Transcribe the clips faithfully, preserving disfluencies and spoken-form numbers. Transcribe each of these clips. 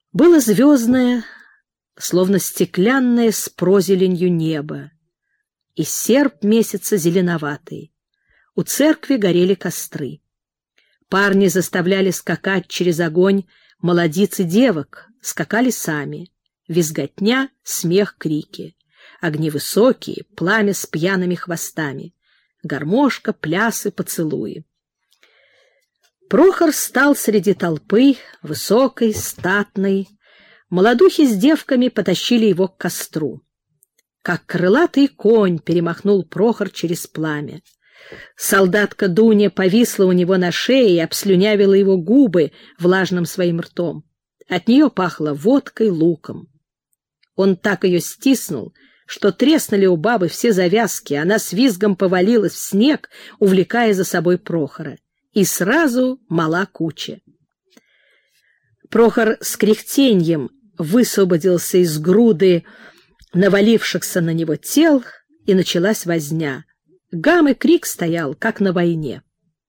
Было звездное, словно стеклянное с прозеленью небо, и серп месяца зеленоватый. У церкви горели костры. Парни заставляли скакать через огонь молодиц и девок, скакали сами. Визготня, смех, крики. Огни высокие, пламя с пьяными хвостами. Гармошка, плясы, поцелуи. Прохор стал среди толпы, высокой, статной. Молодухи с девками потащили его к костру. Как крылатый конь перемахнул Прохор через пламя. Солдатка Дуня повисла у него на шее и обслюнявила его губы влажным своим ртом. От нее пахло водкой, луком. Он так ее стиснул, что треснули у бабы все завязки, она с визгом повалилась в снег, увлекая за собой Прохора. И сразу мала куча. Прохор с кряхтеньем высвободился из груды навалившихся на него тел, и началась возня. Гам и крик стоял, как на войне.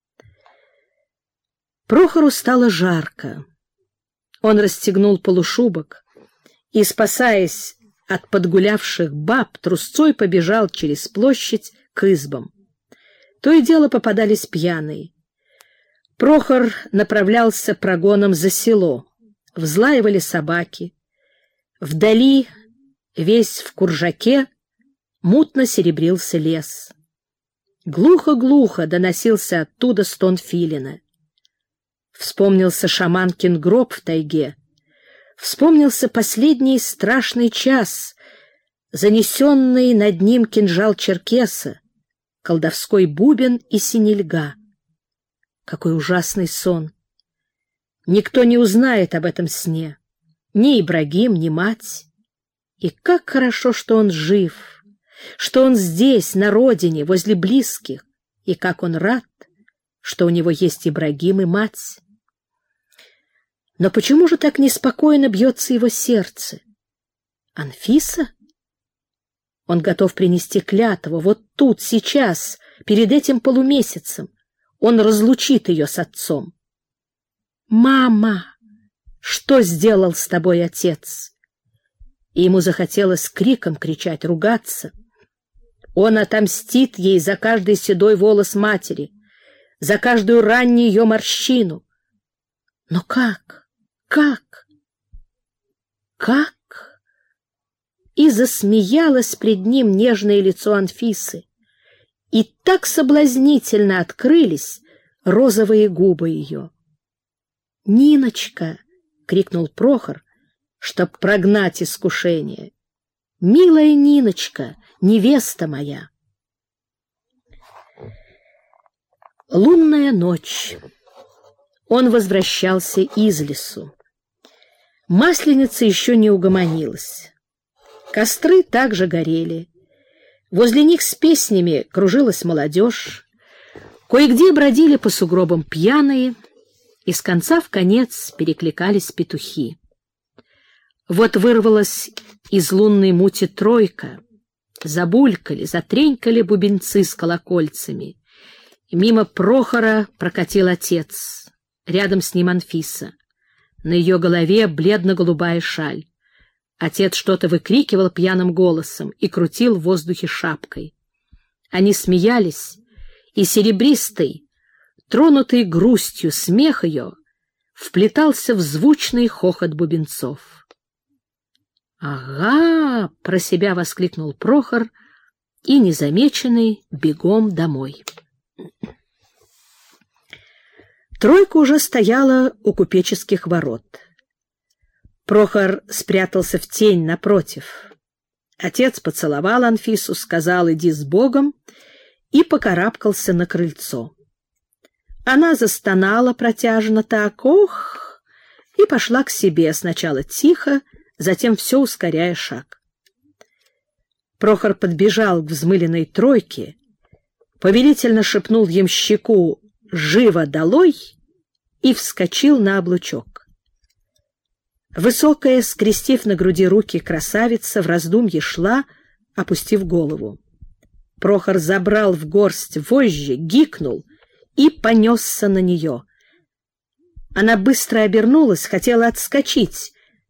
Прохору стало жарко. Он расстегнул полушубок и, спасаясь от подгулявших баб, трусцой побежал через площадь к избам. То и дело попадались пьяные. Прохор направлялся прогоном за село. Взлаивали собаки. Вдали, весь в куржаке, мутно серебрился лес. Глухо-глухо доносился оттуда стон филина. Вспомнился шаманкин гроб в тайге. Вспомнился последний страшный час, занесенный над ним кинжал черкеса, колдовской бубен и синельга. Какой ужасный сон! Никто не узнает об этом сне. Ни Ибрагим, ни мать. И как хорошо, что он жив, что он здесь, на родине, возле близких, и как он рад, что у него есть Ибрагим и мать. Но почему же так неспокойно бьется его сердце? Анфиса? Он готов принести клятву вот тут, сейчас, перед этим полумесяцем. Он разлучит ее с отцом. «Мама, что сделал с тобой отец?» И ему захотелось криком кричать, ругаться. Он отомстит ей за каждый седой волос матери, за каждую раннюю ее морщину. Но как? Как? Как? И засмеялось пред ним нежное лицо Анфисы. И так соблазнительно открылись розовые губы ее. «Ниночка!» — крикнул Прохор, чтоб прогнать искушение. «Милая Ниночка, невеста моя!» Лунная ночь. Он возвращался из лесу. Масленица еще не угомонилась. Костры также горели. Возле них с песнями кружилась молодежь. Кое-где бродили по сугробам пьяные, и с конца в конец перекликались петухи. Вот вырвалась из лунной мути тройка. Забулькали, затренькали бубенцы с колокольцами. И мимо Прохора прокатил отец. Рядом с ним Анфиса. На ее голове бледно-голубая шаль. Отец что-то выкрикивал пьяным голосом и крутил в воздухе шапкой. Они смеялись, и серебристый, тронутый грустью смех ее, вплетался в звучный хохот бубенцов. «Ага!» — про себя воскликнул Прохор и, незамеченный, бегом домой. Тройка уже стояла у купеческих ворот. Прохор спрятался в тень напротив. Отец поцеловал Анфису, сказал «иди с Богом» и покарабкался на крыльцо. Она застонала протяжно так «ох!» и пошла к себе, сначала тихо, затем все ускоряя шаг. Прохор подбежал к взмыленной тройке, повелительно шепнул ямщику «живо долой» и вскочил на облучок. Высокая, скрестив на груди руки, красавица в раздумье шла, опустив голову. Прохор забрал в горсть вожжи, гикнул и понесся на нее. Она быстро обернулась, хотела отскочить,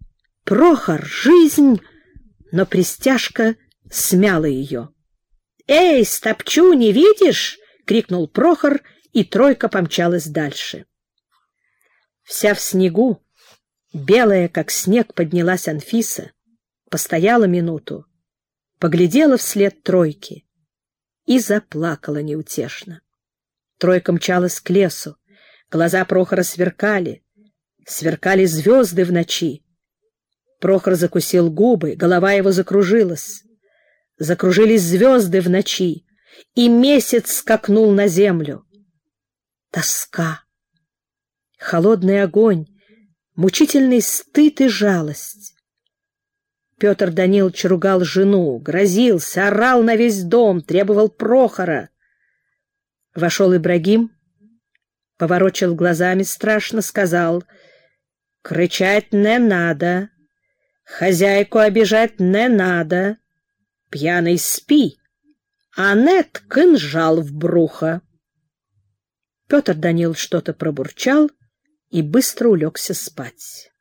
Прохор, жизнь!» Но пристяжка смяла ее. «Эй, стопчу, не видишь?» — крикнул Прохор, и тройка помчалась дальше. Вся в снегу, белая, как снег, поднялась Анфиса, постояла минуту, поглядела вслед тройки и заплакала неутешно. Тройка мчалась к лесу, глаза Прохора сверкали, сверкали звезды в ночи. Прохор закусил губы, голова его закружилась. Закружились звезды в ночи, и месяц скакнул на землю. Тоска, холодный огонь, мучительный стыд и жалость. Петр Данилович ругал жену, грозился, орал на весь дом, требовал Прохора. Вошел Ибрагим, поворочил глазами страшно, сказал: «Кричать не надо, хозяйку обижать не надо, пьяный спи, а нет кинжал в брюхо». Петр Данилович что-то пробурчал и быстро улегся спать.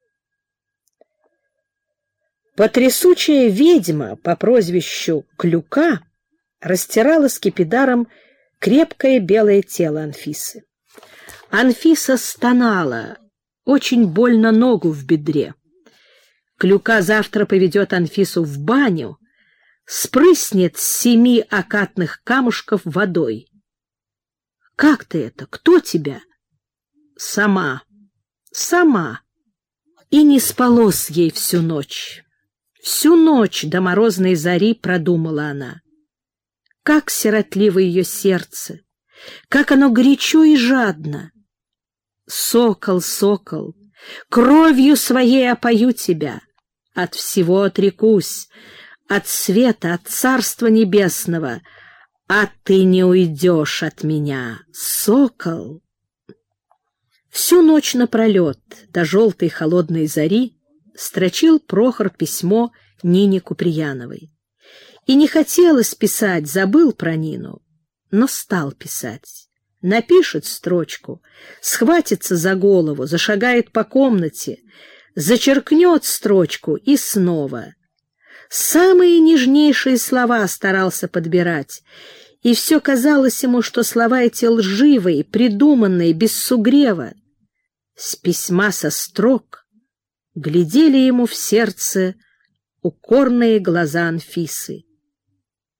Потрясучая ведьма по прозвищу Клюка растирала скипидаром крепкое белое тело Анфисы. Анфиса стонала, очень больно ногу в бедре. Клюка завтра поведет Анфису в баню, спрыснет с семи окатных камушков водой. «Как ты это? Кто тебя?» «Сама, сама». И не спалось ей всю ночь. Всю ночь до морозной зари продумала она. Как сиротливо ее сердце, как оно горячо и жадно. «Сокол, сокол, кровью своей опою тебя, от всего отрекусь, от света, от царства небесного, а ты не уйдешь от меня, сокол». Всю ночь напролет, до желтой холодной зари, строчил Прохор письмо Нине Куприяновой. И не хотелось писать, забыл про Нину, но стал писать. Напишет строчку, схватится за голову, зашагает по комнате, зачеркнет строчку и снова. Самые нежнейшие слова старался подбирать, и все казалось ему, что слова эти лживые, придуманные, без сугрева. С письма со строк глядели ему в сердце укорные глаза Анфисы.